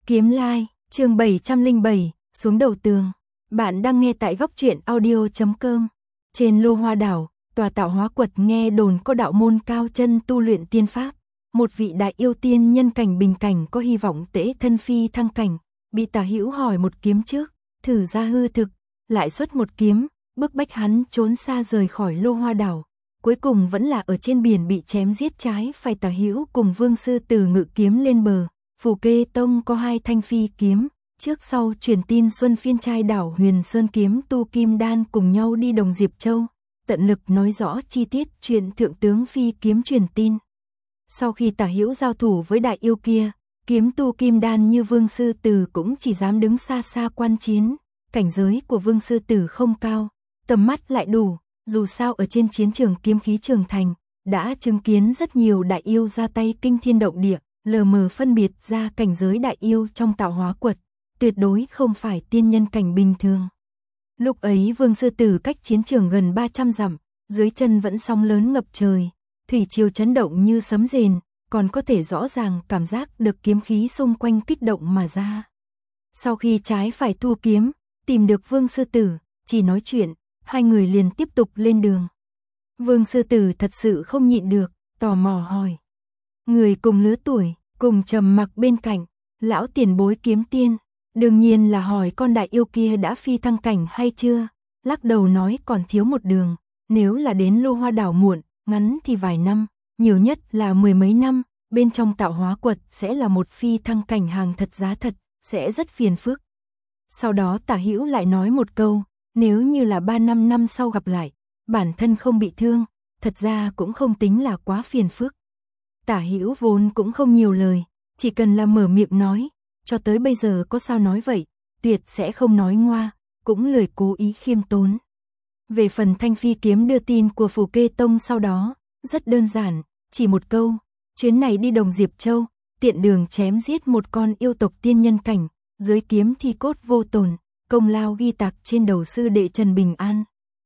Kiếm Lai, chương 707, xuống đầu tường. Bạn đang nghe tại góc truyện audio.com. Trên Lô Hoa Đảo, tòa tạo hóa quật nghe đồn có đạo môn cao chân tu luyện tiên pháp. Một vị đại yêu tiên nhân cảnh bình cảnh có hy vọng tễ thân phi thăng cảnh, bị Tả Hữu hỏi một kiếm trước, thử ra hư thực, lại xuất một kiếm, bức bách hắn trốn xa rời khỏi Lô Hoa Đảo. Cuối cùng vẫn là ở trên biển bị chém giết trái phải. Tả Hữu cùng Vương Sư Tử ngự kiếm lên bờ. Phù Kê Tông có 2 thanh phi kiếm, trước sau truyền tin Xuân Phiên trai đảo Huyền Sơn kiếm tu Kim Đan cùng nhau đi Đồng Diệp Châu, tận lực nói rõ chi tiết chuyện thượng tướng phi kiếm truyền tin. Sau khi Tả Hữu giao thủ với đại yêu kia, kiếm tu Kim Đan như Vương Sư Tử cũng chỉ dám đứng xa xa quan chiến, cảnh giới của Vương Sư Tử không cao, tầm mắt lại đủ, dù sao ở trên chiến trường kiếm khí trường thành, đã chứng kiến rất nhiều đại yêu ra tay kinh thiên động địa. Lờ mờ phân biệt ra cảnh giới đại yêu trong tạo hóa quật, tuyệt đối không phải tiên nhân cảnh bình thường. Lúc ấy Vương Sư Tử cách chiến trường gần 300 dặm, dưới chân vẫn sóng lớn ngập trời, thủy triều chấn động như sấm rền, còn có thể rõ ràng cảm giác được kiếm khí xung quanh kích động mà ra. Sau khi trái phải thu kiếm, tìm được Vương Sư Tử, chỉ nói chuyện, hai người liền tiếp tục lên đường. Vương Sư Tử thật sự không nhịn được, tò mò hỏi. Người cùng lứa tuổi, cùng trầm mặc bên cạnh, lão tiền bối kiếm tiên, đương nhiên là hỏi con đại yêu kia đã phi thăng cảnh hay chưa, lắc đầu nói còn thiếu một đường, nếu là đến Lô Hoa Đảo muộn, ngắn thì vài năm, nhiều nhất là 10 mấy năm, bên trong tạo hóa quật sẽ là một phi thăng cảnh hàng thật giá thật, sẽ rất phiền phức. Sau đó Tả Hữu lại nói một câu, nếu như là 3-5 năm sau gặp lại, bản thân không bị thương, thật ra cũng không tính là quá phiền phức. Tả Hữu vốn cũng không nhiều lời, chỉ cần là mở miệng nói, cho tới bây giờ có sao nói vậy, tuyệt sẽ không nói ngoa, cũng lười cố ý khiêm tốn. Về phần thanh phi kiếm đưa tin của Phù Kê Tông sau đó, rất đơn giản, chỉ một câu, chuyến này đi Đồng Diệp Châu, tiện đường chém giết một con yêu tộc tiên nhân cảnh, dưới kiếm thi cốt vô tồn, công lao ghi tạc trên đầu sư đệ Trần Bình An.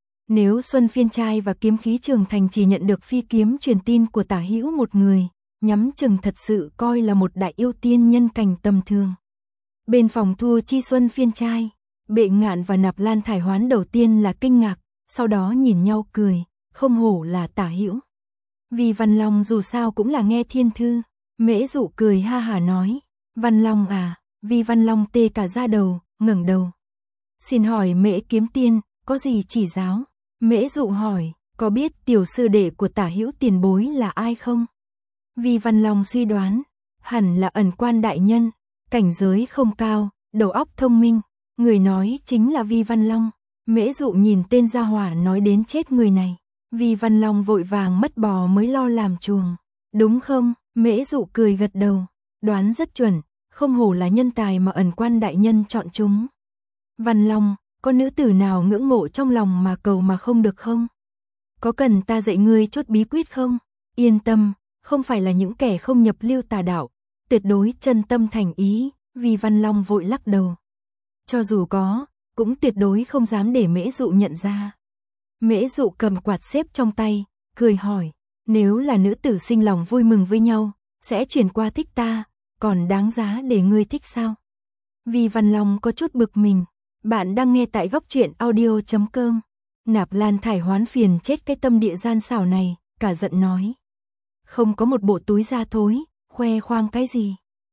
Nếu Xuân Phiên trai và kiếm khí trường thành chỉ nhận được phi kiếm truyền tin của Tả Hữu một người, nhắm chừng thật sự coi là một đại yêu tiên nhân cảnh tầm thường. Bên phòng thu chi Xuân Phiên trai, Bệ Ngạn và Nạp Lan Thải Hoán đầu tiên là kinh ngạc, sau đó nhìn nhau cười, không hổ là Tả Hữu. Vì Văn Long dù sao cũng là nghe thiên thư, Mễ Dụ cười ha hả nói, Văn Long à, Vì Văn Long tê cả da đầu, ngẩng đầu. Xin hỏi Mễ kiếm tiên, có gì chỉ giáo? Mễ Dụ hỏi, có biết tiểu sư đệ của Tả Hữu tiền bối là ai không? Vì Văn Long suy đoán, hẳn là Ẩn Quan đại nhân, cảnh giới không cao, đầu óc thông minh, người nói chính là Vi Văn Long. Mễ Dụ nhìn tên gia hỏa nói đến chết người này, Vi Văn Long vội vàng mất bò mới lo làm chuồng. Đúng không? Mễ Dụ cười gật đầu, đoán rất chuẩn, không hổ là nhân tài mà Ẩn Quan đại nhân chọn chúng. Văn Long, có nữ tử nào ngưỡng mộ trong lòng mà cầu mà không được không? Có cần ta dạy ngươi chốt bí quyết không? Yên tâm, không phải là những kẻ không nhập lưu tà đạo, tuyệt đối chân tâm thành ý, Vì Văn Long vội lắc đầu. Cho dù có, cũng tuyệt đối không dám để Mễ Dụ nhận ra. Mễ Dụ cầm quạt xếp trong tay, cười hỏi, nếu là nữ tử sinh lòng vui mừng với nhau, sẽ chuyển qua thích ta, còn đáng giá để ngươi thích sao? Vì Văn Long có chút bực mình. Bạn đang nghe tại góc truyện audio.com. Nạp Lan Thải Hoán phiền chết cái tâm địa gian xảo này, cả giận nói. Không có một bộ túi da thối, khoe khoang cái gì.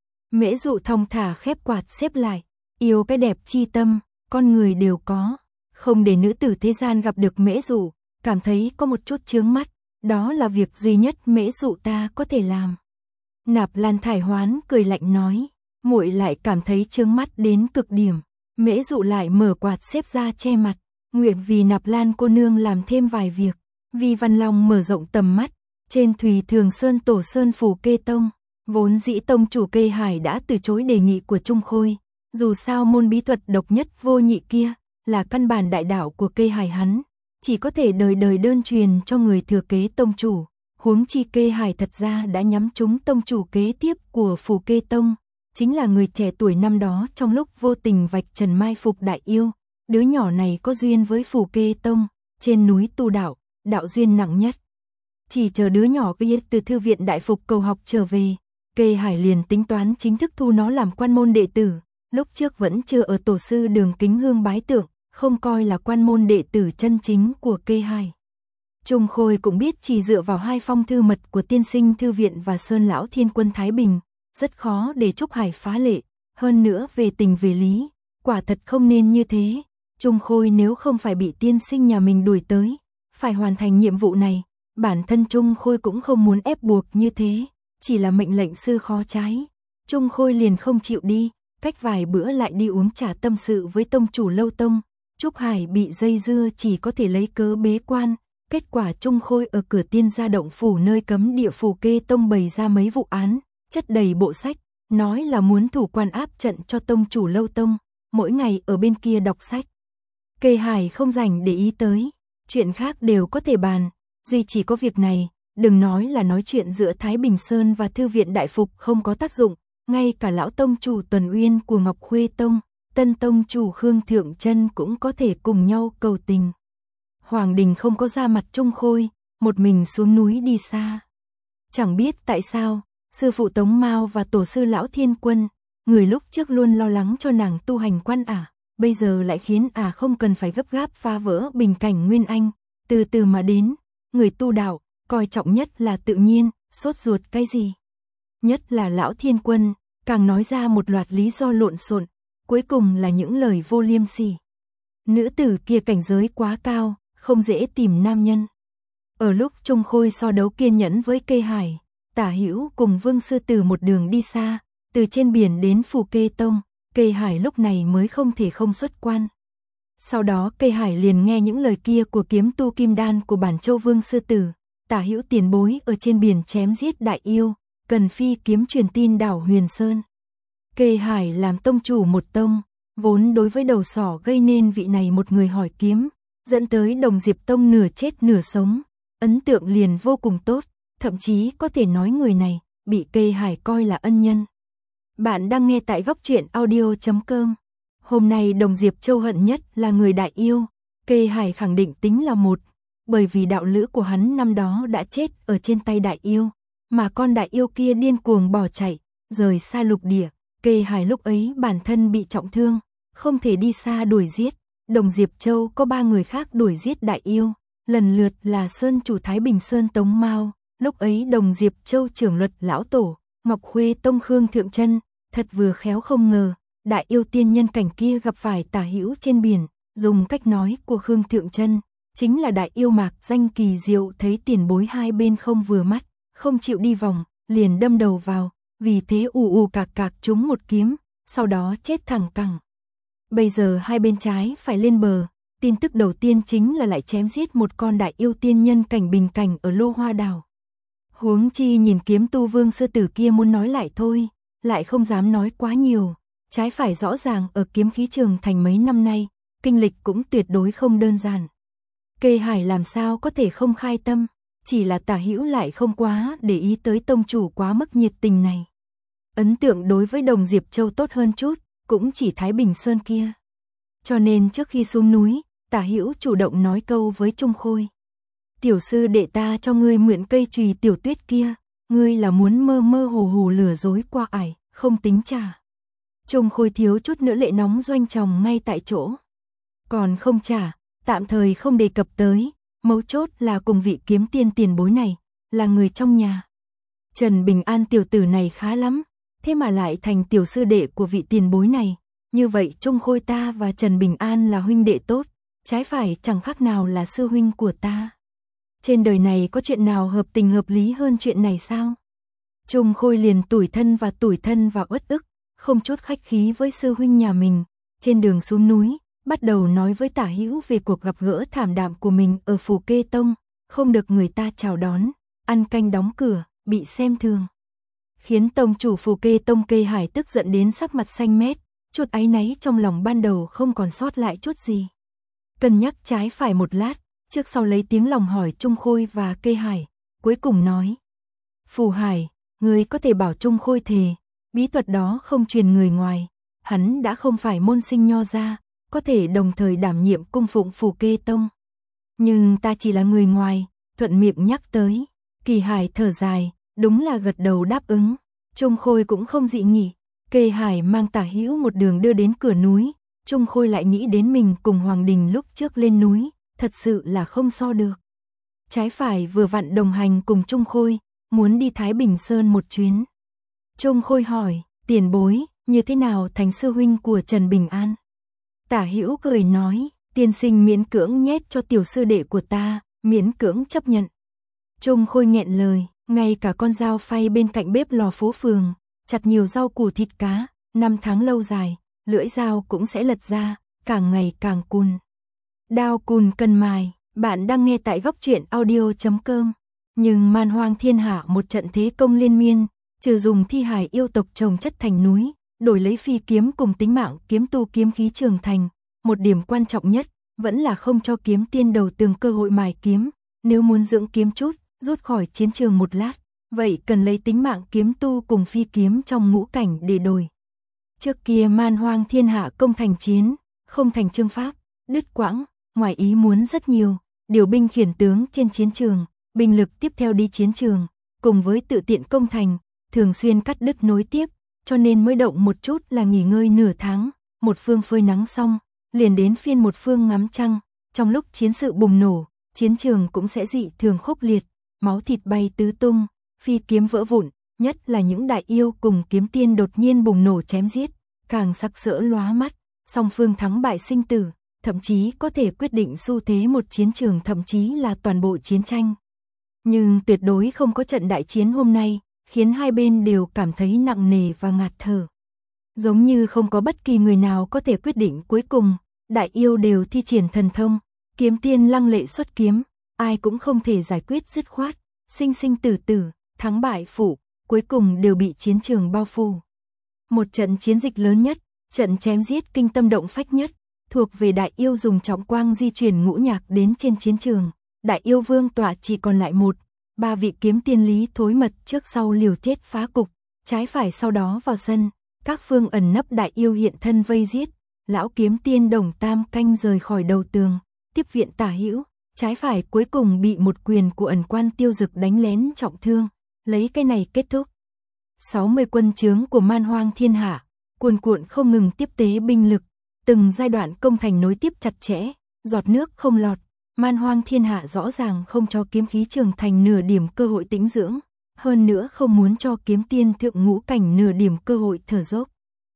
Mễ Dụ thong thả khép quạt xếp lại, yêu cái đẹp chi tâm, con người đều có. Không để nữ tử thế gian gặp được Mễ Dụ, cảm thấy có một chút chướng mắt, đó là việc duy nhất Mễ Dụ ta có thể làm. Nạp Lan Thải Hoán cười lạnh nói, muội lại cảm thấy chướng mắt đến cực điểm. Mễ Dụ lại mở quạt xếp ra che mặt, nguyện vì Nạp Lan cô nương làm thêm vài việc. Vi Văn Long mở rộng tầm mắt, trên Thùy Thường Sơn Tổ Sơn Phù Kê Tông, vốn dĩ tông chủ Kê Hải đã từ chối đề nghị của Trung Khôi, dù sao môn bí thuật độc nhất vô nhị kia là căn bản đại đạo của Kê Hải hắn, chỉ có thể đời đời đơn truyền cho người thừa kế tông chủ, huống chi Kê Hải thật ra đã nhắm trúng tông chủ kế tiếp của Phù Kê Tông. Chính là người trẻ tuổi năm đó trong lúc vô tình vạch trần mai phục đại yêu, đứa nhỏ này có duyên với Phù Kê Tông, trên núi tu đạo, đạo duyên nặng nhất. Chỉ chờ đứa nhỏ kia từ thư viện đại phục cầu học trở về, Kê Hải liền tính toán chính thức thu nó làm quan môn đệ tử, lúc trước vẫn chưa ở tổ sư Đường kính hương bái tượng, không coi là quan môn đệ tử chân chính của Kê Hải. Trung Khôi cũng biết chỉ dựa vào 2 phong thư mật của tiên sinh thư viện và Sơn lão thiên quân Thái Bình, rất khó để Trúc Hải phá lệ, hơn nữa về tình về lý, quả thật không nên như thế. Trung Khôi nếu không phải bị tiên sinh nhà mình đuổi tới, phải hoàn thành nhiệm vụ này, bản thân Trung Khôi cũng không muốn ép buộc như thế, chỉ là mệnh lệnh sư khó trái. Trung Khôi liền không chịu đi, cách vài bữa lại đi uống trà tâm sự với tông chủ Lâu Tông. Trúc Hải bị dây dưa chỉ có thể lấy cớ bế quan, kết quả Trung Khôi ở cửa Tiên Gia động phủ nơi cấm địa Phù Kê Tông bày ra mấy vụ án, chất đầy bộ sách, nói là muốn thủ quan áp trận cho tông chủ Lâu Tông, mỗi ngày ở bên kia đọc sách. Kê Hải không rảnh để ý tới, chuyện khác đều có thể bàn, duy chỉ có việc này, đừng nói là nói chuyện giữa Thái Bình Sơn và Thư viện Đại Phục không có tác dụng, ngay cả lão tông chủ Tuần Uyên của Ngọc Khuê Tông, tân tông chủ Khương Thượng Chân cũng có thể cùng nhau cầu tình. Hoàng Đình không có ra mặt Trung Khôi, một mình xuống núi đi xa. Chẳng biết tại sao, sư phụ Tống Mao và tổ sư lão Thiên Quân, người lúc trước luôn lo lắng cho nàng tu hành quan bây giờ lại khiến không cần phải gấp gáp phá vỡ bình cảnh nguyên anh, từ từ mà đến, người tu đạo, coi trọng nhất là tự nhiên, sốt ruột cái gì. Nhất là lão Thiên Quân, càng nói ra một loạt lý do lộn xộn, cuối cùng là những lời vô liêm sỉ. Nữ tử kia cảnh giới quá cao, không dễ tìm nam nhân. Ở lúc Trung Khôi so đấu kiên nhẫn với Kê Hải, Tả Hữu cùng Vương Sư Tử một đường đi xa, từ trên biển đến Phù Kê Tông, Kê Hải lúc này mới không thể không xuất quan. Sau đó Kê Hải liền nghe những lời kia của kiếm tu kim đan của Bản Châu Vương Sư Tử, Tả Hữu tiền bối ở trên biển chém giết đại yêu, cần phi kiếm truyền tin đảo Huyền Sơn. Kê Hải làm tông chủ một tông, vốn đối với đầu sỏ gây nên vị này một người hỏi kiếm, dẫn tới Đồng Diệp Tông nửa chết nửa sống, ấn tượng liền vô cùng tốt, thậm chí có thể nói người này bị Kê Hải coi là ân nhân. Bạn đang nghe tại góc truyện audio.com. Hôm nay Đồng Diệp Châu hận nhất là người đại yêu, Kê Hải khẳng định tính là một, bởi vì đạo lữ của hắn năm đó đã chết ở trên tay đại yêu, mà con đại yêu kia điên cuồng bỏ chạy, rời xa lục địa. Kê Hải lúc ấy bản thân bị trọng thương, không thể đi xa đuổi giết. Đồng Diệp Châu có 3 người khác đuổi giết đại yêu, lần lượt là Sơn chủ Thái Bình Sơn Tống Mao, lúc ấy Đồng Diệp Châu trưởng luật lão tổ, Ngọc Khuê Tông Khương Thượng Chân, thật vừa khéo không ngờ, đại yêu tiên nhân cảnh kia gặp phải Tả Hữu trên biển, dùng cách nói của Khương Thượng Chân, chính là đại yêu mạc danh kỳ diệu, thấy tiền bối hai bên không vừa mắt, không chịu đi vòng, liền đâm đầu vào, vì thế ù cạc cạc trúng một kiếm, sau đó chết thẳng cẳng. Bây giờ hai bên trái phải lên bờ, tin tức đầu tiên chính là lại chém giết một con đại yêu tiên nhân cảnh bình cảnh ở Lô Hoa Đảo. Huống chi nhìn kiếm tu Vương Sư Tử kia muốn nói lại thôi, lại không dám nói quá nhiều, trái phải rõ ràng ở kiếm khí trường thành mấy năm nay, kinh lịch cũng tuyệt đối không đơn giản. Kê Hải làm sao có thể không khai tâm, chỉ là Tả Hữu lại không quá để ý tới tông chủ quá mức nhiệt tình này. Ấn tượng đối với Đồng Diệp Châu tốt hơn chút, cũng chỉ Thái Bình Sơn kia. Cho nên trước khi xuống núi, Tả Hữu chủ động nói câu với Trung Khôi. Tiểu sư đệ ta cho ngươi mượn cây chùy tiểu tuyết kia, ngươi là muốn mơ mơ hồ hồ lừa dối qua ải, không tính trả. Trung Khôi thiếu chút nữa lệ nóng doanh tròng ngay tại chỗ. Còn không trả, tạm thời không đề cập tới, mấu chốt là cùng vị kiếm tiên tiền bối này, là người trong nhà. Trần Bình An tiểu tử này khá lắm, thế mà lại thành tiểu sư đệ của vị tiền bối này. Như vậy Trung Khôi ta và Trần Bình An là huynh đệ tốt, trái phải chẳng khác nào là sư huynh của ta. Trên đời này có chuyện nào hợp tình hợp lý hơn chuyện này sao? Trung Khôi liền tủi thân và uất ức, không chút khách khí với sư huynh nhà mình. Trên đường xuống núi, bắt đầu nói với Tả Hữu về cuộc gặp gỡ thảm đạm của mình ở Phù Kê Tông, không được người ta chào đón, ăn canh đóng cửa, bị xem thường. Khiến tông chủ Phù Kê Tông Kê Hải tức giận đến sắc mặt xanh mét, chút áy náy trong lòng ban đầu không còn sót lại chút gì. Cân nhắc trái phải một lát, trước sau lấy tiếng lòng hỏi Trung Khôi và Kê Hải, cuối cùng nói. Phù Hải, ngươi có thể bảo Trung Khôi thề, bí thuật đó không truyền người ngoài, hắn đã không phải môn sinh nho gia, có thể đồng thời đảm nhiệm cung phụng Phù Kê Tông. Nhưng ta chỉ là người ngoài, thuận miệng nhắc tới. Kỳ Hải thở dài, đúng là gật đầu đáp ứng. Trung Khôi cũng không dị nghị, Kê Hải mang Tả Hữu một đường đưa đến cửa núi, Trung Khôi lại nghĩ đến mình cùng Hoàng Đình lúc trước lên núi, thật sự là không so được. Trái phải vừa vặn đồng hành cùng Trung Khôi, muốn đi Thái Bình Sơn một chuyến. Trung Khôi hỏi, tiền bối, như thế nào thành sư huynh của Trần Bình An? Tả Hữu cười nói, tiên sinh miễn cưỡng nhét cho tiểu sư đệ của ta, miễn cưỡng chấp nhận. Trung Khôi nghẹn lời, ngay cả con dao phay bên cạnh bếp lò phố phường, chặt nhiều rau củ thịt cá, 5 tháng lâu dài, lưỡi dao cũng sẽ lật ra, càng ngày càng cùn. Đao cùn cần mài, bạn đang nghe tại góc truyện audio.com. Nhưng man hoang thiên hạ một trận thế công liên miên, trừ dùng thi hài yêu tộc chồng chất thành núi, đổi lấy phi kiếm cùng tính mạng kiếm tu kiếm khí trường thành. Một điểm quan trọng nhất, vẫn là không cho kiếm tiên đầu tường cơ hội mài kiếm, nếu muốn dưỡng kiếm chút, rút khỏi chiến trường một lát, vậy cần lấy tính mạng kiếm tu cùng phi kiếm trong ngũ cảnh để đổi. Trước kia man hoang thiên hạ công thành chiến, không thành chương pháp, đứt quãng, ngoài ý muốn rất nhiều, điều binh khiển tướng trên chiến trường, binh lực tiếp theo đi chiến trường, cùng với tự tiện công thành, thường xuyên cắt đứt nối tiếp, cho nên mới động một chút là nghỉ ngơi nửa tháng, một phương phơi nắng xong, liền đến phiên một phương ngắm trăng, trong lúc chiến sự bùng nổ, chiến trường cũng sẽ dị thường khốc liệt, máu thịt bay tứ tung, phi kiếm vỡ vụn, nhất là những đại yêu cùng kiếm tiên đột nhiên bùng nổ chém giết, càng sắc sỡ lóa mắt, song phương thắng bại sinh tử, thậm chí có thể quyết định xu thế một chiến trường, thậm chí là toàn bộ chiến tranh. Nhưng tuyệt đối không có trận đại chiến hôm nay, khiến hai bên đều cảm thấy nặng nề và ngạt thở. Giống như không có bất kỳ người nào có thể quyết định cuối cùng, đại yêu đều thi triển thần thông, kiếm tiên lăng lệ xuất kiếm, ai cũng không thể giải quyết dứt khoát, sinh sinh tử tử, thắng bại phụ, cuối cùng đều bị chiến trường bao phủ. Một trận chiến dịch lớn nhất, trận chém giết kinh tâm động phách nhất, thuộc về đại yêu dùng trọng quang di chuyển ngũ nhạc đến trên chiến trường. Đại yêu vương tọa chỉ còn lại một, 3 vị kiếm tiên lý thối mật trước sau liều chết phá cục, trái phải sau đó vào sân, các phương ẩn nấp đại yêu hiện thân vây giết, lão kiếm tiên Đồng Tam Canh rời khỏi đầu tường, tiếp viện Tả Hữu, trái phải cuối cùng bị một quyền của ẩn quan Tiêu Dực đánh lén trọng thương, lấy cái này kết thúc. 60 quân chướng của man hoang thiên hạ, cuồn cuộn không ngừng tiếp tế binh lực, từng giai đoạn công thành nối tiếp chặt chẽ, giọt nước không lọt, man hoang thiên hạ rõ ràng không cho kiếm khí trường thành nửa điểm cơ hội tĩnh dưỡng, hơn nữa không muốn cho kiếm tiên thượng ngũ cảnh nửa điểm cơ hội thở dốc.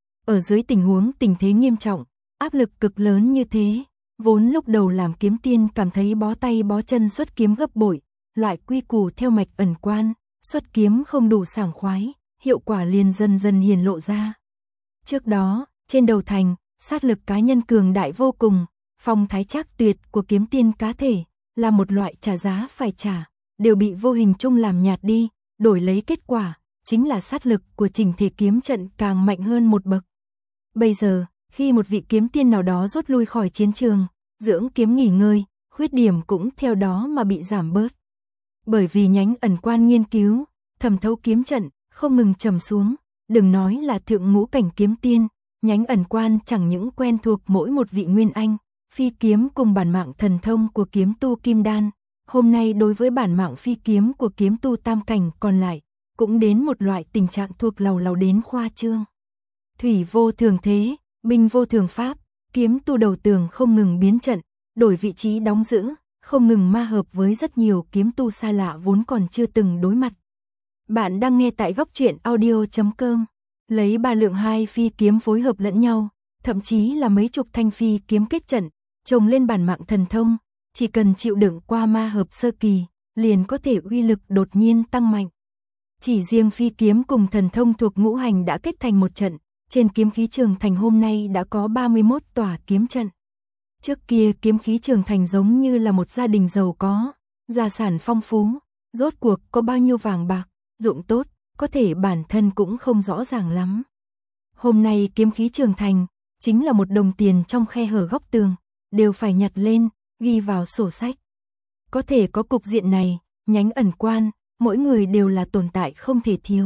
Ở dưới tình huống tình thế nghiêm trọng, áp lực cực lớn như thế, vốn lúc đầu làm kiếm tiên cảm thấy bó tay bó chân xuất kiếm gấp bội, loại quy củ theo mạch ẩn quan, xuất kiếm không đủ sảng khoái, hiệu quả liền dần dần hiển lộ ra. Trước đó, trên đầu thành, sát lực cá nhân cường đại vô cùng, phong thái trác tuyệt của kiếm tiên cá thể, là một loại trả giá phải trả, đều bị vô hình chung làm nhạt đi, đổi lấy kết quả, chính là sát lực của chỉnh thể kiếm trận càng mạnh hơn một bậc. Bây giờ, khi một vị kiếm tiên nào đó rút lui khỏi chiến trường, dưỡng kiếm nghỉ ngơi, khuyết điểm cũng theo đó mà bị giảm bớt. Bởi vì nhánh ẩn quan nghiên cứu, thẩm thấu kiếm trận, không ngừng trầm xuống, đừng nói là thượng ngũ cảnh kiếm tiên, nhánh ẩn quan chẳng những quen thuộc mỗi một vị nguyên anh, phi kiếm cùng bản mạng thần thông của kiếm tu kim đan, hôm nay đối với bản mạng phi kiếm của kiếm tu tam cảnh còn lại, cũng đến một loại tình trạng thuộc lầu lầu đến khoa trương. Thủy vô thường thế, binh vô thường pháp, kiếm tu đầu tường không ngừng biến trận, đổi vị trí đóng giữ, không ngừng ma hợp với rất nhiều kiếm tu xa lạ vốn còn chưa từng đối mặt. Bạn đang nghe tại góc truyện audio.com, lấy 3 lượng 2 phi kiếm phối hợp lẫn nhau, thậm chí là mấy chục thanh phi kiếm kết trận, chồng lên bản mạng thần thông, chỉ cần chịu đựng qua ma hợp sơ kỳ, liền có thể uy lực đột nhiên tăng mạnh. Chỉ riêng phi kiếm cùng thần thông thuộc ngũ hành đã kết thành một trận, trên kiếm khí trường thành hôm nay đã có 31 tòa kiếm trận. Trước kia kiếm khí trường thành giống như là một gia đình giàu có, gia sản phong phú, rốt cuộc có bao nhiêu vàng bạc, dụng tốt, có thể bản thân cũng không rõ ràng lắm. Hôm nay kiếm khí trường thành, chính là một đồng tiền trong khe hở góc tường, đều phải nhặt lên, ghi vào sổ sách. Có thể có cục diện này, nhánh ẩn quan, mỗi người đều là tồn tại không thể thiếu.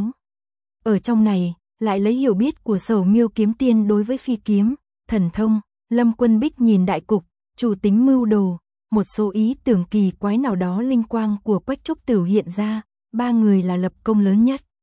Ở trong này, lại lấy hiểu biết của Sầu Miêu kiếm tiên đối với phi kiếm, thần thông, Lâm Quân Bích nhìn đại cục, chủ tính mưu đồ, một số ý tưởng kỳ quái nào đó linh quang của Quách Trúc Tửu hiện ra, 3 người là lập công lớn nhất.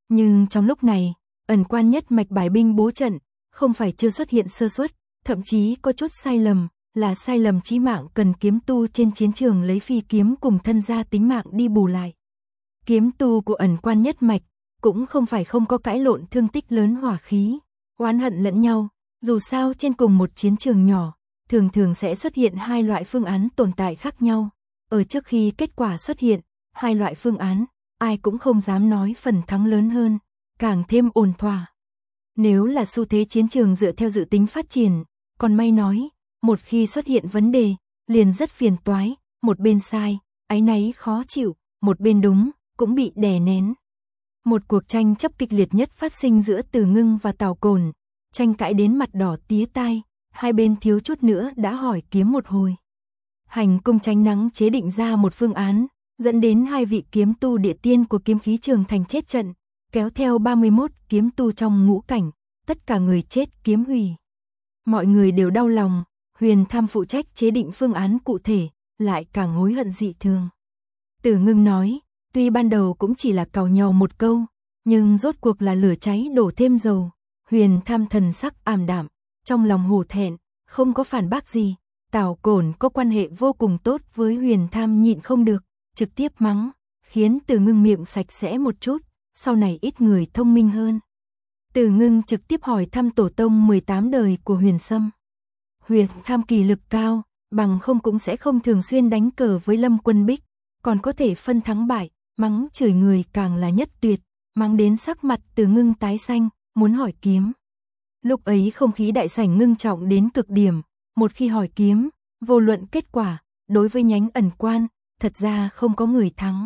Nhưng trong lúc này, ẩn quan nhất mạch bài binh bố trận, không phải chưa xuất hiện sơ suất, thậm chí có chút sai lầm, là sai lầm chí mạng cần kiếm tu trên chiến trường lấy phi kiếm cùng thân gia tính mạng đi bù lại. Kiếm tu của ẩn quan nhất mạch, cũng không phải không có cãi lộn thương tích lớn hỏa khí, oán hận lẫn nhau, dù sao trên cùng một chiến trường nhỏ, thường thường sẽ xuất hiện hai loại phương án tồn tại khác nhau. Ở trước khi kết quả xuất hiện, hai loại phương án, ai cũng không dám nói phần thắng lớn hơn, càng thêm ổn thỏa. Nếu là xu thế chiến trường dựa theo dự tính phát triển, còn may nói, một khi xuất hiện vấn đề, liền rất phiền toái, một bên sai, áy náy khó chịu, một bên đúng, cũng bị đè nén. Một cuộc tranh chấp kịch liệt nhất phát sinh giữa Từ Ngưng và Tào Cổn, tranh cãi đến mặt đỏ tía tai, hai bên thiếu chút nữa đã hỏi kiếm một hồi. Hành cung tránh nắng chế định ra một phương án, dẫn đến hai vị kiếm tu địa tiên của kiếm khí trường thành chết trận, kéo theo 31 kiếm tu trong ngũ cảnh, tất cả người chết kiếm hủy. Mọi người đều đau lòng, Huyền Tham phụ trách chế định phương án cụ thể, lại càng hối hận dị thường. Từ Ngưng nói, tuy ban đầu cũng chỉ là càu nhàu một câu, nhưng rốt cuộc là lửa cháy đổ thêm dầu. Huyền Tham thần sắc ảm đạm, trong lòng hổ thẹn, không có phản bác gì. Tào Cổn có quan hệ vô cùng tốt với Huyền Tham nhịn không được, trực tiếp mắng, khiến Từ Ngưng miệng sạch sẽ một chút, sau này ít người thông minh hơn. Từ Ngưng trực tiếp hỏi thăm tổ tông 18 đời của Huyền Sâm. Huyền Tham kỳ lực cao, bằng không cũng sẽ không thường xuyên đánh cờ với Lâm Quân Bích, còn có thể phân thắng bại, mắng chửi người càng là nhất tuyệt, mắng đến sắc mặt Từ Ngưng tái xanh, muốn hỏi kiếm. Lúc ấy không khí đại sảnh ngưng trọng đến cực điểm, một khi hỏi kiếm, vô luận kết quả, đối với nhánh ẩn quan, thật ra không có người thắng.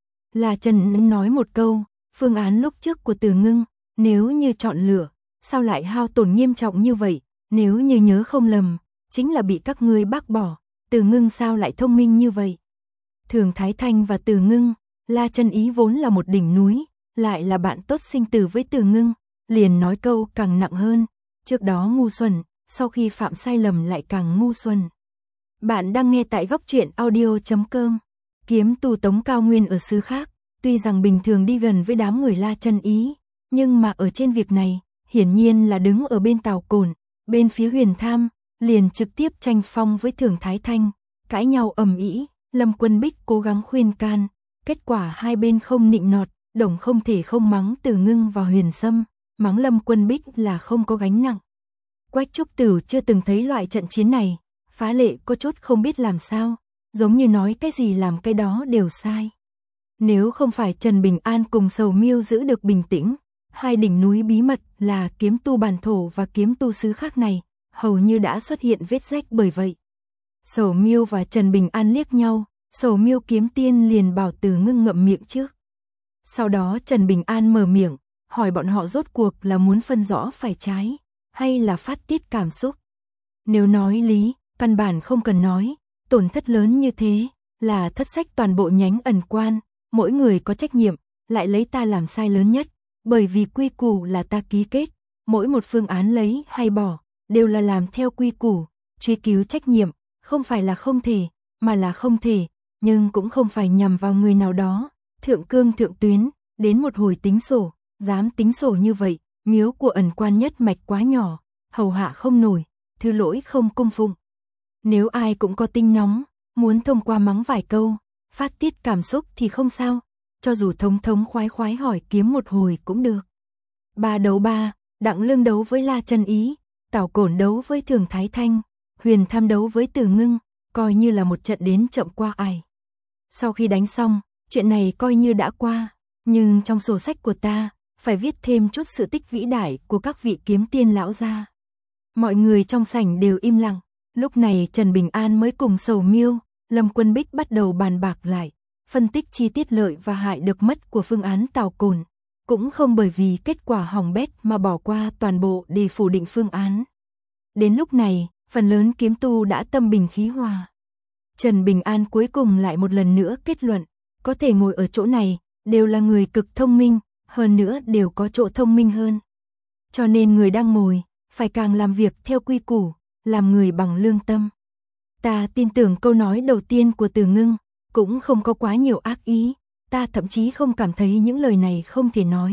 Là Trần nói một câu, phương án lúc trước của Từ Ngưng, nếu như chọn lựa, sao lại hao tổn nghiêm trọng như vậy, nếu như nhớ không lầm, chính là bị các ngươi bác bỏ, Từ Ngưng sao lại thông minh như vậy. Thường Thái Thanh và Từ Ngưng, La Chân Ý vốn là một đỉnh núi, lại là bạn tốt sinh tử với Từ Ngưng, liền nói câu càng nặng hơn, trước đó ngu xuẩn, sau khi phạm sai lầm lại càng ngu xuẩn. Bạn đang nghe tại góc truyện audio.com. Kiếm tu Tống Cao Nguyên ở xứ khác, tuy rằng bình thường đi gần với đám người La Chân Ý, nhưng mà ở trên việc này, hiển nhiên là đứng ở bên Tào Cổn, bên phía Huyền Tham, liền trực tiếp tranh phong với Thường Thái Thanh, cãi nhau ầm ĩ. Lâm Quân Bích cố gắng khuyên can, kết quả hai bên không nịnh nọt, đồng không thể không mắng Từ Ngưng và Huyền Sâm, mắng Lâm Quân Bích là không có gánh nặng. Quách Trúc Tử chưa từng thấy loại trận chiến này, phá lệ có chút không biết làm sao, giống như nói cái gì làm cái đó đều sai. Nếu không phải Trần Bình An cùng Sầu Miêu giữ được bình tĩnh, hai đỉnh núi bí mật là kiếm tu bản thổ và kiếm tu xứ khác này, hầu như đã xuất hiện vết rách bởi vậy. Sầu Miêu và Trần Bình An liếc nhau, Sầu Miêu kiếm tiên liền bảo Từ Ngưng ngậm miệng trước. Sau đó Trần Bình An mở miệng, hỏi bọn họ rốt cuộc là muốn phân rõ phải trái, hay là phát tiết cảm xúc. Nếu nói lý, căn bản không cần nói, tổn thất lớn như thế, là thất sách toàn bộ nhánh ẩn quan, mỗi người có trách nhiệm, lại lấy ta làm sai lớn nhất, bởi vì quy củ là ta ký kết, mỗi một phương án lấy hay bỏ, đều là làm theo quy củ, truy cứu trách nhiệm, không phải là không thể, mà là không thể, nhưng cũng không phải nhằm vào người nào đó, thượng cương thượng tuyến, đến một hồi tính sổ, dám tính sổ như vậy, miếu của ẩn quan nhất mạch quá nhỏ, hầu hạ không nổi, thứ lỗi không cung phụng. Nếu ai cũng có tinh nóng, muốn thông qua mắng vài câu, phát tiết cảm xúc thì không sao, cho dù thống thống khoái khoái hỏi kiếm một hồi cũng được. 3 đấu 3, Đặng Lương đấu với La Chân Ý, Tào Cổn đấu với Thường Thái Thanh, Huyền Tham đấu với Từ Ngưng, coi như là một trận đến chậm qua ải. Sau khi đánh xong, chuyện này coi như đã qua, nhưng trong sổ sách của ta, phải viết thêm chút sự tích vĩ đại của các vị kiếm tiên lão gia. Mọi người trong sảnh đều im lặng, lúc này Trần Bình An mới cùng Sầu Miêu, Lâm Quân Bích bắt đầu bàn bạc lại, phân tích chi tiết lợi và hại được mất của phương án Tào Cổn, cũng không bởi vì kết quả hỏng bét mà bỏ qua toàn bộ để phủ định phương án. Đến lúc này, phần lớn kiếm tu đã tâm bình khí hòa. Trần Bình An cuối cùng lại một lần nữa kết luận, có thể ngồi ở chỗ này, đều là người cực thông minh, hơn nữa đều có chỗ thông minh hơn. Cho nên người đang ngồi, phải càng làm việc theo quy củ, làm người bằng lương tâm. Ta tin tưởng câu nói đầu tiên của Từ Ngưng, cũng không có quá nhiều ác ý, ta thậm chí không cảm thấy những lời này không thể nói,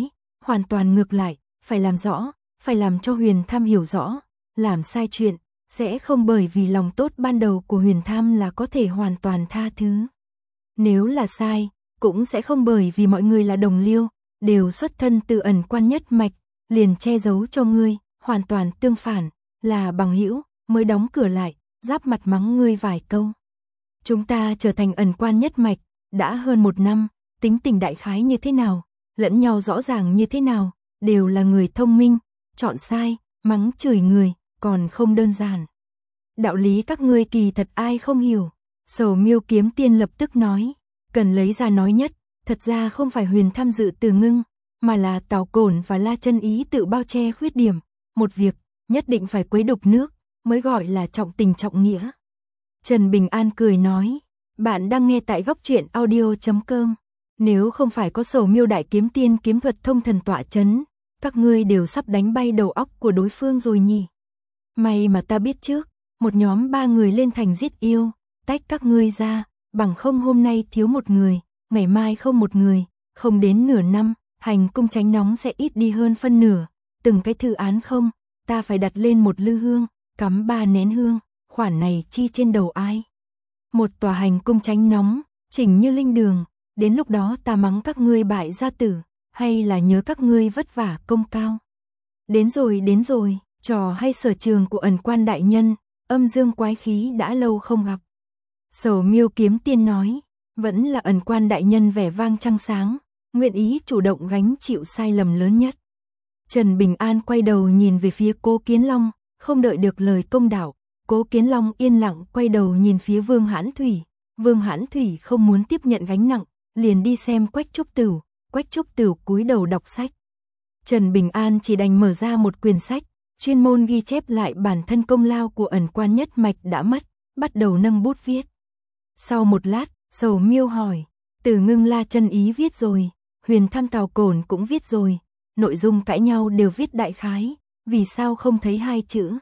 hoàn toàn ngược lại, phải làm rõ, phải làm cho Huyền Tham hiểu rõ, làm sai chuyện, sẽ không bởi vì lòng tốt ban đầu của Huyền Tham là có thể hoàn toàn tha thứ. Nếu là sai, cũng sẽ không bởi vì mọi người là đồng liêu, đều xuất thân từ Ẩn Quan nhất mạch, liền che giấu cho ngươi, hoàn toàn tương phản, là bằng hữu, mới đóng cửa lại, giáp mặt mắng ngươi vài câu. Chúng ta trở thành Ẩn Quan nhất mạch, đã hơn 1 năm, tính tình đại khái như thế nào, lẫn nhau rõ ràng như thế nào, đều là người thông minh, chọn sai, mắng chửi người, còn không đơn giản. Đạo lý các ngươi kỳ thật ai không hiểu. Sầu Miêu Kiếm Tiên lập tức nói, cần lấy ra nói nhất, thật ra không phải Huyền tham dự từ ngưng, mà là Tào Cổn và La Chân Ý tự bao che khuyết điểm, một việc, nhất định phải quấy đục nước, mới gọi là trọng tình trọng nghĩa. Trần Bình An cười nói, bạn đang nghe tại góc truyện audio.com, nếu không phải có Sầu Miêu Đại Kiếm Tiên kiếm thuật thông thần tọa chấn, các ngươi đều sắp đánh bay đầu óc của đối phương rồi nhỉ. May mà ta biết trước, một nhóm 3 người lên thành giết yêu, tách các ngươi ra, bằng không hôm nay thiếu một người, ngày mai không một người, không đến nửa năm, hành cung tránh nóng sẽ ít đi hơn phân nửa, từng cái thư án không, ta phải đặt lên một lư hương, cắm 3 nén hương, khoản này chi trên đầu ai. Một tòa hành cung tránh nóng, chỉnh như linh đường, đến lúc đó ta mắng các ngươi bại gia tử, hay là nhớ các ngươi vất vả công cao. Đến rồi, trò hay sở trường của Ẩn Quan đại nhân, âm dương quái khí đã lâu không gặp. Sầu Miêu Kiếm Tiên nói, vẫn là Ẩn Quan đại nhân vẻ vang trăng sáng, nguyện ý chủ động gánh chịu sai lầm lớn nhất. Trần Bình An quay đầu nhìn về phía Cố Kiến Long, không đợi được lời công đạo, Cố Kiến Long yên lặng quay đầu nhìn phía Vương Hãn Thủy. Vương Hãn Thủy không muốn tiếp nhận gánh nặng, liền đi xem Quách Trúc Tửu. Quách Trúc Tửu cúi đầu đọc sách. Trần Bình An chỉ đành mở ra một quyển sách, chuyên môn ghi chép lại bản thân công lao của Ẩn Quan nhất mạch đã mất, bắt đầu nâng bút viết. Sau một lát, Sầu Miêu hỏi, Từ Ngưng La Chân Ý viết rồi, Huyền Tham Tào Cổn cũng viết rồi, nội dung cãi nhau đều viết đại khái, vì sao không thấy 2 chữ?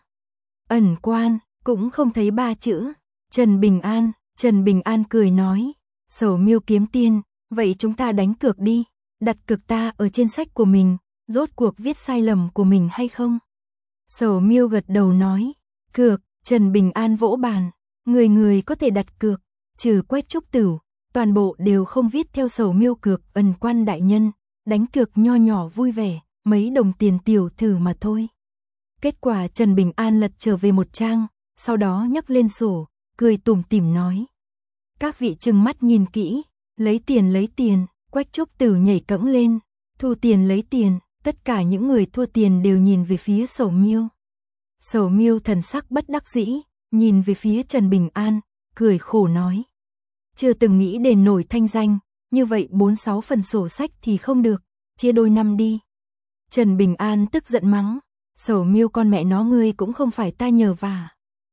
Ẩn Quan, cũng không thấy 3 chữ. Trần Bình An cười nói, Sầu Miêu Kiếm Tiên, vậy chúng ta đánh cược đi, đặt cược ta ở trên sách của mình, rốt cuộc viết sai lầm của mình hay không? Sầu Miêu gật đầu nói, cược. Trần Bình An vỗ bàn, người có thể đặt cược, trừ Quách Trúc Tửu, toàn bộ đều không viết theo Sầu Miêu cược. Ẩn Quan đại nhân, đánh cược nho nhỏ vui vẻ, mấy đồng tiền tiểu thử mà thôi. Kết quả Trần Bình An lật trở về một trang, sau đó nhấc lên sổ, cười tủm tỉm nói, các vị trừng mắt nhìn kỹ, lấy tiền. Quách Trúc Tửu nhảy cẫng lên, thu tiền lấy tiền. Tất cả những người thua tiền đều nhìn về phía Sầu Miêu. Sầu Miêu thần sắc bất đắc dĩ, nhìn về phía Trần Bình An, cười khổ nói, chưa từng nghĩ đền nổi thanh danh, như vậy 4-6 phần sổ sách thì không được, chia đôi năm đi. Trần Bình An tức giận mắng, Sầu Miêu con mẹ nó ngươi cũng không phải ta nhờ vả.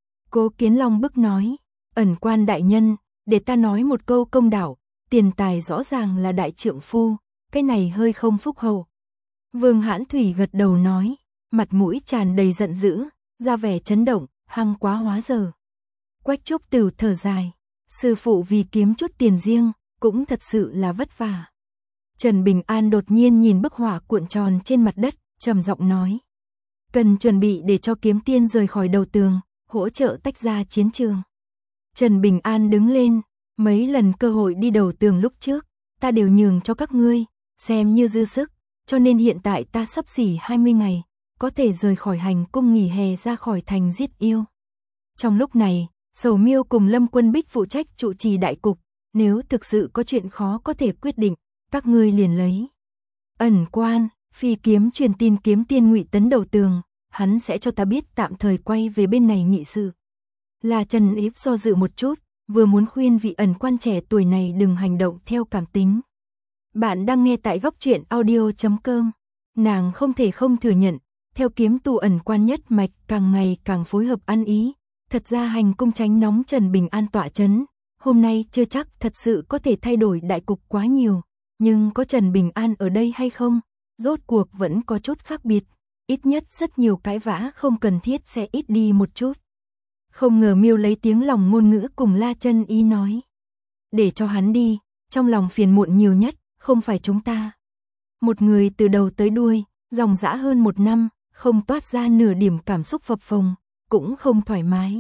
Cố Kiến Long bức nói, Ẩn Quan đại nhân, để ta nói một câu công đạo, tiền tài rõ ràng là đại trượng phu, cái này hơi không phúc hậu. Vương Hãn Thủy gật đầu nói, mặt mũi tràn đầy giận dữ, ra vẻ chấn động, hăng quá hóa giờ. Quách Trúc Tửu thở dài, sư phụ vì kiếm chút tiền riêng, cũng thật sự là vất vả. Trần Bình An đột nhiên nhìn bức họa cuộn tròn trên mặt đất, trầm giọng nói, cần chuẩn bị để cho Kiếm Tiên rời khỏi đầu tường, hỗ trợ tách ra chiến trường. Trần Bình An đứng lên, mấy lần cơ hội đi đầu tường lúc trước, ta đều nhường cho các ngươi, xem như dư sức. Cho nên hiện tại ta sắp xỉ 20 ngày, có thể rời khỏi hành cung nghỉ hè ra khỏi thành giết yêu. Trong lúc này, Sầu Miêu cùng Lâm Quân Bích phụ trách trụ trì đại cục, nếu thực sự có chuyện khó có thể quyết định, các ngươi liền lấy. Ẩn Quan, phi kiếm truyền tin Kiếm Tiên Ngụy Tấn đầu tường, hắn sẽ cho ta biết tạm thời quay về bên này nghị sự. Là Trần Ý do dự một chút, vừa muốn khuyên vị Ẩn Quan trẻ tuổi này đừng hành động theo cảm tính. Bạn đang nghe tại góc truyện audio.com. Nàng không thể không thừa nhận, theo kiếm tu Ẩn Quan nhất mạch càng ngày càng phối hợp ăn ý. Thật ra hành cung tránh nóng Trần Bình An tọa chấn, hôm nay chưa chắc thật sự có thể thay đổi đại cục quá nhiều. Nhưng có Trần Bình An ở đây hay không, rốt cuộc vẫn có chút khác biệt. Ít nhất rất nhiều cãi vã không cần thiết sẽ ít đi một chút. Không ngờ Miêu lấy tiếng lòng ngôn ngữ cùng La Chân Ý nói, để cho hắn đi, trong lòng phiền muộn nhiều nhất không phải chúng ta. Một người từ đầu tới đuôi, dòng dã hơn 1 năm, không toát ra nửa điểm cảm xúc phập phồng, cũng không thoải mái.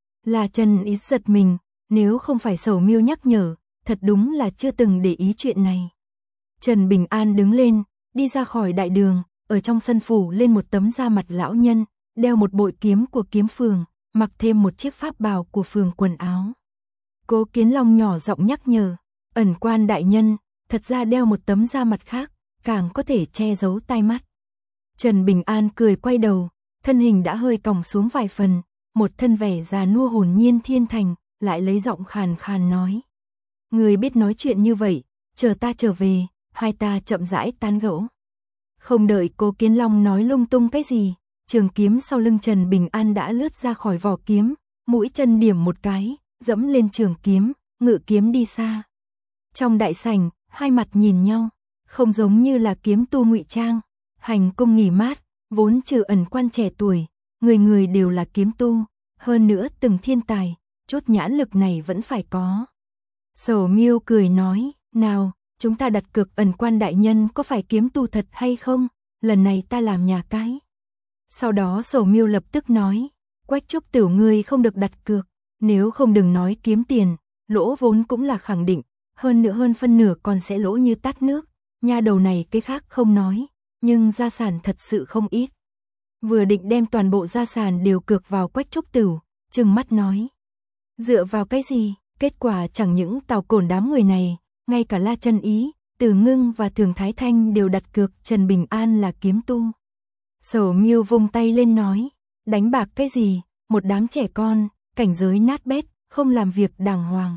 Là Trần Ý giật mình, nếu không phải Sầu Miêu nhắc nhở, thật đúng là chưa từng để ý chuyện này. Trần Bình An đứng lên, đi ra khỏi đại đường, ở trong sân phủ lên một tấm da mặt lão nhân, đeo một bội kiếm của kiếm phường, mặc thêm một chiếc pháp bào của phường quần áo. Cố Kiến Long nhỏ giọng nhắc nhở, ẩn quan đại nhân, thật ra đeo một tấm da mặt khác, càng có thể che giấu tai mắt. Trần Bình An cười quay đầu, thân hình đã hơi còng xuống vài phần, một thân vẻ già nua hồn nhiên thiên thành, lại lấy giọng khàn khàn nói. Người biết nói chuyện như vậy, chờ ta trở về, hai ta chậm rãi tán gẫu. Không đợi Cố Kiến Long nói lung tung cái gì, trường kiếm sau lưng Trần Bình An đã lướt ra khỏi vỏ kiếm, mũi chân điểm một cái, dẫm lên trường kiếm, ngự kiếm đi xa. Trong đại sảnh, hai mặt nhìn nhau, không giống như là kiếm tu ngụy trang, hành cung nghỉ mát, vốn trừ ẩn quan trẻ tuổi, người người đều là kiếm tu, hơn nữa từng thiên tài, chốt nhãn lực này vẫn phải có. Sầu Miêu cười nói, nào, chúng ta đặt cược ẩn quan đại nhân có phải kiếm tu thật hay không, lần này ta làm nhà cái. Sau đó Sầu Miêu lập tức nói, Quách Trúc Tiểu ngươi không được đặt cược, nếu không đừng nói kiếm tiền, lỗ vốn cũng là khẳng định, hơn phân nửa còn sẽ lỗ như tát nước, nha đầu này cái khác không nói, nhưng gia sản thật sự không ít. Vừa định đem toàn bộ gia sản đều cược vào Quách Trúc Tiểu, trừng mắt nói. Dựa vào cái gì, kết quả chẳng những Tào Cổn đám người này, ngay cả La Chân Ý, Từ Ngưng và Thường Thái Thanh đều đặt cược Trần Bình An là kiếm tu. Sầu Miêu vung tay lên nói, đánh bạc cái gì, một đám trẻ con, cảnh giới nát bét, không làm việc đàng hoàng.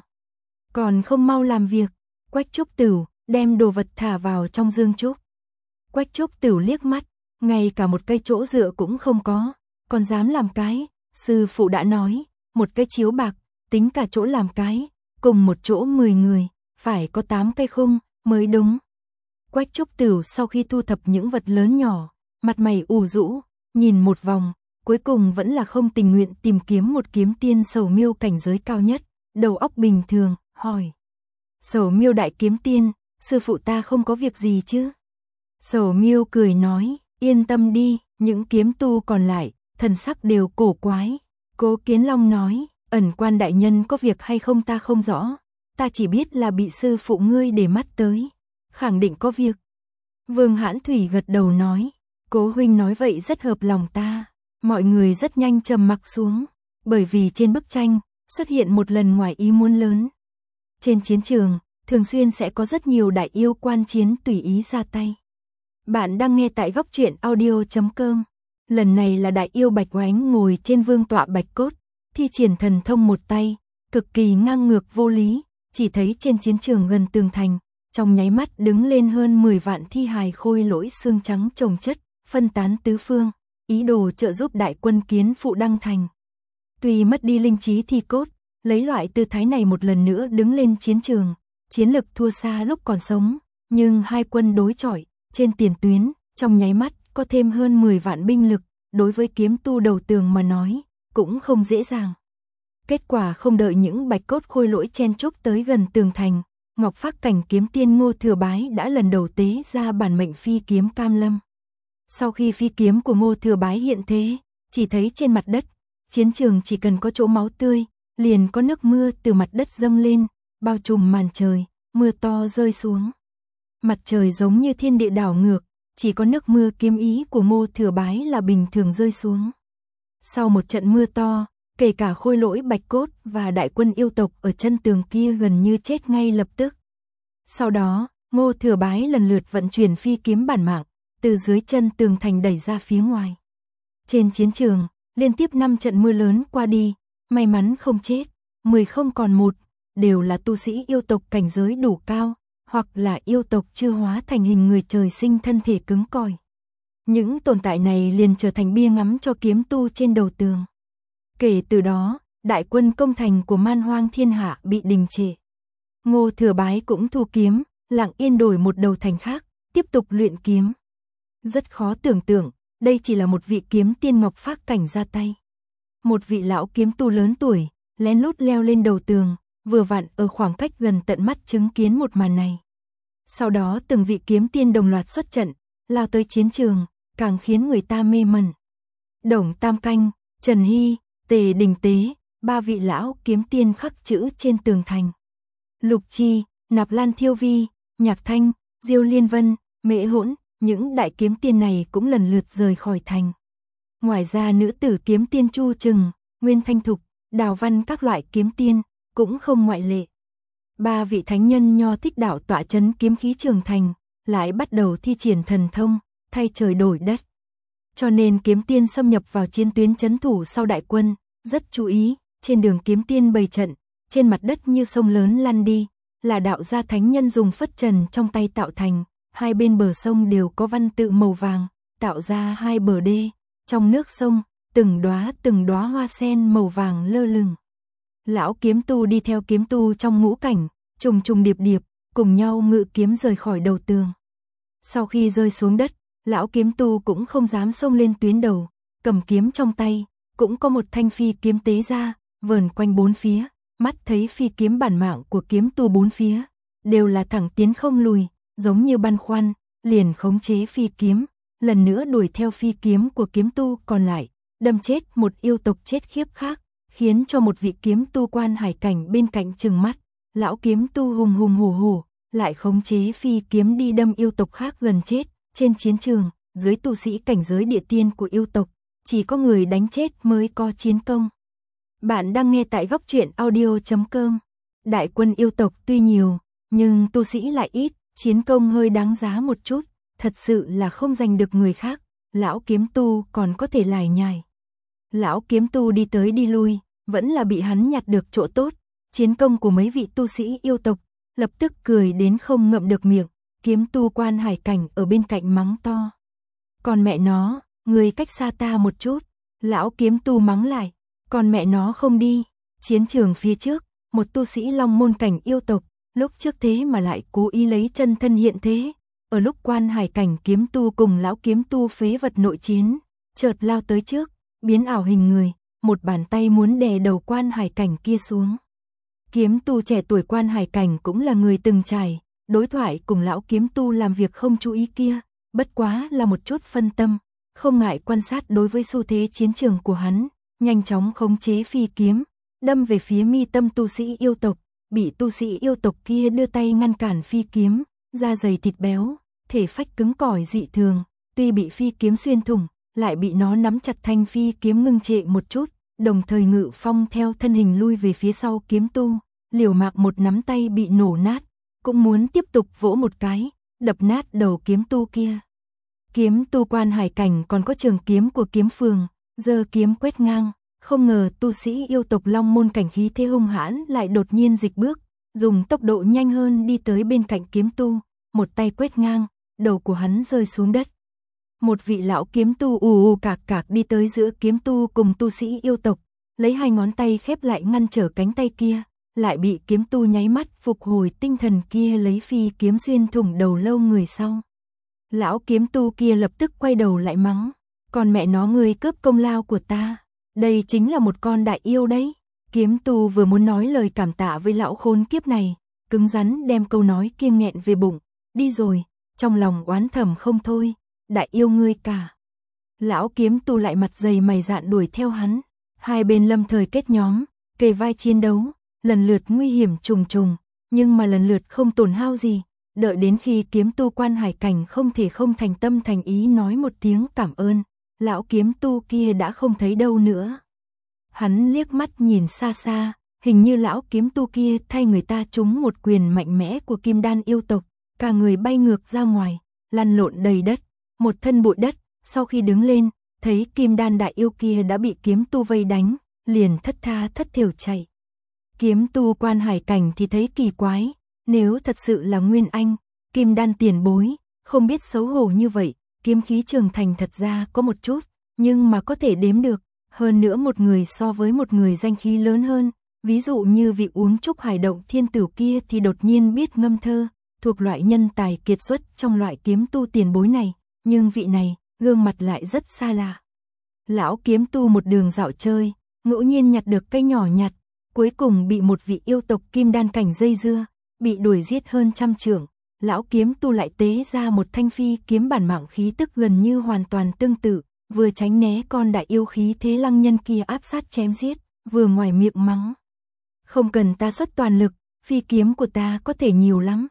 Còn không mau làm việc, Quách Trúc Tửu, đem đồ vật thả vào trong dương trúc. Quách Trúc Tửu liếc mắt, ngay cả một cây chỗ dựa cũng không có, còn dám làm cái, sư phụ đã nói, một cái chiếu bạc, tính cả chỗ làm cái, cùng một chỗ 10 người, phải có 8 cây khung, mới đúng. Quách Trúc Tửu sau khi thu thập những vật lớn nhỏ, mặt mày ủ rũ, nhìn một vòng, cuối cùng vẫn là không tình nguyện tìm kiếm một kiếm tiên Sầu Miêu cảnh giới cao nhất, đầu óc bình thường, hỏi. Sầu Miêu đại kiếm tiên, sư phụ ta không có việc gì chứ? Sầu Miêu cười nói, yên tâm đi, những kiếm tu còn lại, thần sắc đều cổ quái. Cố Kiến Long nói, ẩn quan đại nhân có việc hay không ta không rõ, ta chỉ biết là bị sư phụ ngươi để mắt tới, khẳng định có việc. Vương Hãn Thủy gật đầu nói, Cố huynh nói vậy rất hợp lòng ta. Mọi người rất nhanh trầm mặc xuống, bởi vì trên bức tranh xuất hiện một lần ngoài ý muốn lớn. Trên chiến trường, thường xuyên sẽ có rất nhiều đại yêu quan chiến tùy ý ra tay. Bạn đang nghe tại góc truyện audio.com. Lần này là đại yêu Bạch Oánh ngồi trên vương tọa bạch cốt, thi triển thần thông một tay, cực kỳ ngang ngược vô lý, chỉ thấy trên chiến trường gần tường thành, trong nháy mắt đứng lên hơn 10 vạn thi hài khôi lỗi xương trắng chồng chất, phân tán tứ phương, ý đồ trợ giúp đại quân kiến phụ đăng thành. Tuy mất đi linh trí thi cốt, lấy loại tư thái này một lần nữa đứng lên chiến trường, chiến lực thua xa lúc còn sống, nhưng hai quân đối chọi, trên tiền tuyến, trong nháy mắt có thêm hơn 10 vạn binh lực, đối với kiếm tu đầu tường mà nói, cũng không dễ dàng. Kết quả không đợi những bạch cốt khôi lỗi chen chúc tới gần tường thành, Ngọc Phác cảnh kiếm tiên Ngô Thừa Bái đã lần đầu tế ra bản mệnh phi kiếm Cam Lâm. Sau khi phi kiếm của Ngô Thừa Bái hiện thế, chỉ thấy trên mặt đất, chiến trường chỉ cần có chỗ máu tươi, liền có nước mưa từ mặt đất dâng lên, bao trùm màn trời, mưa to rơi xuống. Mặt trời giống như thiên địa đảo ngược, chỉ có nước mưa kiếm ý của Ngô Thừa Bái là bình thường rơi xuống. Sau một trận mưa to, kể cả khôi lỗi bạch cốt và đại quân yêu tộc ở chân tường kia gần như chết ngay lập tức. Sau đó, Ngô Thừa Bái lần lượt vận chuyển phi kiếm bản mạng, từ dưới chân tường thành đẩy ra phía ngoài. Trên chiến trường, liên tiếp 5 trận mưa lớn qua đi, may mắn không chết, 10 không còn một, đều là tu sĩ yêu tộc cảnh giới đủ cao, hoặc là yêu tộc chưa hóa thành hình người trời sinh thân thể cứng cỏi. Những tồn tại này liền trở thành bia ngắm cho kiếm tu trên đầu tường. Kể từ đó, đại quân công thành của Man Hoang Thiên Hạ bị đình trệ. Ngô Thừa Bái cũng thu kiếm, lặng yên đổi một đầu thành khác, tiếp tục luyện kiếm. Rất khó tưởng tượng, đây chỉ là một vị kiếm tiên Ngọc Phác cảnh ra tay. Một vị lão kiếm tu lớn tuổi, lén lút leo lên đầu tường, vừa vặn ở khoảng cách gần tận mắt chứng kiến một màn này. Sau đó từng vị kiếm tiên đồng loạt xuất trận, lao tới chiến trường, càng khiến người ta mê mẩn. Đồng Tam Canh, Trần Hy, Tề Đình Tế, ba vị lão kiếm tiên khắc chữ trên tường thành. Lục Chi, Nạp Lan Thiêu Vi, Nhạc Thanh, Diêu Liên Vân, Mễ Hỗn, những đại kiếm tiên này cũng lần lượt rời khỏi thành. Ngoài ra nữ tử kiếm tiên Chu Trừng, Nguyên Thanh Thục, Đào Văn các loại kiếm tiên cũng không ngoại lệ. Ba vị thánh nhân Nho Thích Đạo tọa trấn kiếm khí trường thành, lại bắt đầu thi triển thần thông, thay trời đổi đất. Cho nên kiếm tiên xâm nhập vào chiến tuyến trấn thủ sau đại quân, rất chú ý, trên đường kiếm tiên bày trận, trên mặt đất như sông lớn lăn đi, là đạo gia thánh nhân dùng phất trần trong tay tạo thành, hai bên bờ sông đều có văn tự màu vàng, tạo ra hai bờ đê, trong nước sông, từng đóa hoa sen màu vàng lơ lửng. Lão kiếm tu đi theo kiếm tu trong ngũ cảnh, trùng trùng điệp điệp, cùng nhau ngự kiếm rời khỏi đầu tường. Sau khi rơi xuống đất, lão kiếm tu cũng không dám xông lên tuyến đầu, cầm kiếm trong tay, cũng có một thanh phi kiếm tế ra, vờn quanh bốn phía, mắt thấy phi kiếm bản mạng của kiếm tu bốn phía, đều là thẳng tiến không lùi, giống như băn khoăn, liền khống chế phi kiếm, lần nữa đuổi theo phi kiếm của kiếm tu còn lại, đâm chết một yêu tộc chết khiếp khác, khiến cho một vị kiếm tu quan hải cảnh bên cạnh trừng mắt, lão kiếm tu hùng hùng hổ hổ, lại khống chế phi kiếm đi đâm yêu tộc khác gần chết. Trên chiến trường, dưới tu sĩ cảnh giới địa tiên của yêu tộc, chỉ có người đánh chết mới có chiến công. Bạn đang nghe tại góc truyện audio.com. Đại quân yêu tộc tuy nhiều, nhưng tu sĩ lại ít, chiến công hơi đáng giá một chút, thật sự là không giành được người khác, lão kiếm tu còn có thể lải nhải. Lão kiếm tu đi tới đi lui, vẫn là bị hắn nhặt được chỗ tốt, chiến công của mấy vị tu sĩ yêu tộc, lập tức cười đến không ngậm được miệng. Kiếm tu quan hải cảnh ở bên cạnh mắng to. Còn mẹ nó, người cách xa ta một chút. Lão kiếm tu mắng lại. Còn mẹ nó không đi. Chiến trường phía trước, một tu sĩ long môn cảnh yêu tộc, lúc trước thế mà lại cố ý lấy chân thân hiện thế. Ở lúc quan hải cảnh kiếm tu cùng lão kiếm tu phế vật nội chiến, chợt lao tới trước, biến ảo hình người, một bàn tay muốn đè đầu quan hải cảnh kia xuống. Kiếm tu trẻ tuổi quan hải cảnh cũng là người từng trải. Đối thoại cùng lão kiếm tu làm việc không chú ý kia, bất quá là một chút phân tâm, không ngại quan sát đối với xu thế chiến trường của hắn, nhanh chóng khống chế phi kiếm, đâm về phía mi tâm tu sĩ yêu tộc, bị tu sĩ yêu tộc kia đưa tay ngăn cản phi kiếm, da dày thịt béo, thể phách cứng cỏi dị thường, tuy bị phi kiếm xuyên thủng, lại bị nó nắm chặt thanh phi kiếm ngưng trệ một chút, đồng thời ngự phong theo thân hình lui về phía sau kiếm tu, liều mạng một nắm tay bị nổ nát. Cũng muốn tiếp tục vỗ một cái, đập nát đầu kiếm tu kia. Kiếm tu quan hải cảnh còn có trường kiếm của kiếm phường, giơ kiếm quét ngang, không ngờ tu sĩ yêu tộc long môn cảnh khí thế hung hãn lại đột nhiên dịch bước, dùng tốc độ nhanh hơn đi tới bên cạnh kiếm tu, một tay quét ngang, đầu của hắn rơi xuống đất. Một vị lão kiếm tu ù cạc cạc đi tới giữa kiếm tu cùng tu sĩ yêu tộc, lấy hai ngón tay khép lại ngăn trở cánh tay kia. Lại bị kiếm tu nháy mắt phục hồi tinh thần kia lấy phi kiếm xuyên thủng đầu lâu người sau. Lão kiếm tu kia lập tức quay đầu lại mắng, còn mẹ nó ngươi cướp công lao của ta, đây chính là một con đại yêu đấy. Kiếm tu vừa muốn nói lời cảm tạ với lão khốn kiếp này, cứng rắn đem câu nói kia nghẹn về bụng, đi rồi, trong lòng oán thầm không thôi, đại yêu ngươi cả. Lão kiếm tu lại mặt dày mày dạn đuổi theo hắn, hai bên lâm thời kết nhóm, kề vai chiến đấu. Lần lượt nguy hiểm trùng trùng, nhưng mà lần lượt không tổn hao gì, đợi đến khi kiếm tu quan hải cảnh không thể không thành tâm thành ý nói một tiếng cảm ơn, lão kiếm tu kia đã không thấy đâu nữa. Hắn liếc mắt nhìn xa xa, hình như lão kiếm tu kia thay người ta trúng một quyền mạnh mẽ của kim đan yêu tộc, cả người bay ngược ra ngoài, lăn lộn đầy đất, một thân bụi đất, sau khi đứng lên, thấy kim đan đại yêu kia đã bị kiếm tu vây đánh, liền thất tha thất thểu chạy. Kiếm tu quan hải cảnh thì thấy kỳ quái, nếu thật sự là Nguyên Anh, kim đan tiền bối, không biết xấu hổ như vậy, kiếm khí trường thành thật ra có một chút, nhưng mà có thể đếm được, hơn nữa một người so với một người danh khí lớn hơn, ví dụ như vị uống trúc hải động thiên tử kia thì đột nhiên biết ngâm thơ, thuộc loại nhân tài kiệt xuất trong loại kiếm tu tiền bối này, nhưng vị này, gương mặt lại rất xa lạ. Lão kiếm tu một đường dạo chơi, ngẫu nhiên nhặt được cây nhỏ nhặt, cuối cùng bị một vị yêu tộc kim đan cảnh dây dưa, bị đuổi giết hơn trăm trượng, lão kiếm tu lại tế ra một thanh phi kiếm bản mạng khí tức gần như hoàn toàn tương tự, vừa tránh né con đại yêu khí thế lăng nhân kia áp sát chém giết, vừa ngoài miệng mắng. Không cần ta xuất toàn lực, phi kiếm của ta có thể nhiều lắm.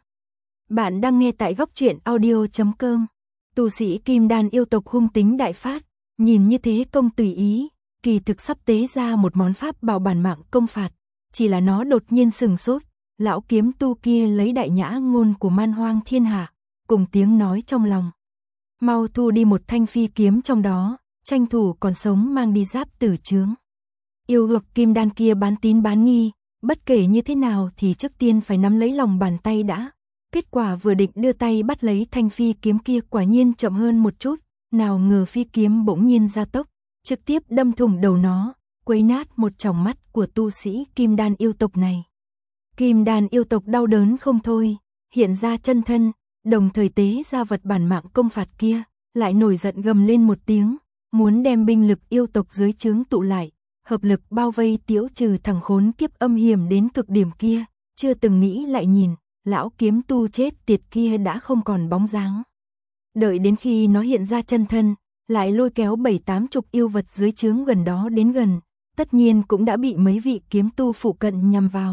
Bạn đang nghe tại góc truyện audio.com. Tu sĩ kim đan yêu tộc hung tính đại phát, nhìn như thế công tùy ý, kỳ thực sắp tế ra một món pháp bảo bản mạng công phạt, chỉ là nó đột nhiên sừng sốt, lão kiếm tu kia lấy đại nhã ngôn của man hoang thiên hạ, cùng tiếng nói trong lòng. Mau thu đi một thanh phi kiếm trong đó, tranh thủ còn sống mang đi giáp tử chướng. Yêu vực kim đan kia bán tín bán nghi, bất kể như thế nào thì trước tiên phải nắm lấy lòng bàn tay đã. Kết quả vừa định đưa tay bắt lấy thanh phi kiếm kia quả nhiên chậm hơn một chút, nào ngờ phi kiếm bỗng nhiên gia tốc, trực tiếp đâm thủng đầu nó, quấy nát một tròng mắt của tu sĩ kim đan yêu tộc này. Kim đan yêu tộc đau đớn không thôi, hiện ra chân thân, đồng thời tế ra vật bản mạng công phạt kia, lại nổi giận gầm lên một tiếng, muốn đem binh lực yêu tộc dưới trướng tụ lại, hợp lực bao vây tiễu trừ thằng khốn kiếp âm hiểm đến cực điểm kia, chưa từng nghĩ lại nhìn, lão kiếm tu chết tiệt kia đã không còn bóng dáng. Đợi đến khi nó hiện ra chân thân, lại lôi kéo 7-80 yêu vật dưới trướng gần đó đến gần, tất nhiên cũng đã bị mấy vị kiếm tu phụ cận nhằm vào.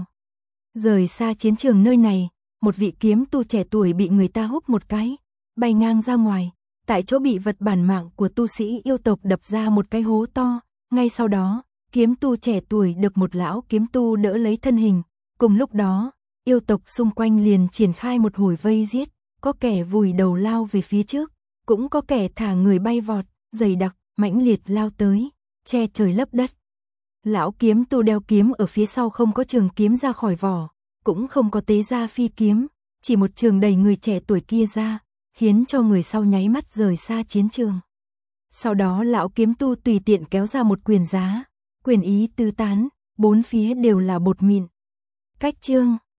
Rời xa chiến trường nơi này, một vị kiếm tu trẻ tuổi bị người ta húc một cái, bay ngang ra ngoài, tại chỗ bị vật bản mạng của tu sĩ yêu tộc đập ra một cái hố to, ngay sau đó, kiếm tu trẻ tuổi được một lão kiếm tu đỡ lấy thân hình, cùng lúc đó, yêu tộc xung quanh liền triển khai một hồi vây giết, có kẻ vùi đầu lao về phía trước, cũng có kẻ thả người bay vọt, dày đặc, mãnh liệt lao tới, che trời lấp đất. Lão kiếm tu đeo kiếm ở phía sau không có trường kiếm ra khỏi vỏ, cũng không có tế ra phi kiếm, chỉ một trường đẩy người trẻ tuổi kia ra, khiến cho người sau nháy mắt rời xa chiến trường. Sau đó lão kiếm tu tùy tiện kéo ra một quyền giá, quyền ý tứ tán, bốn phía đều là bột mịn. Cách chương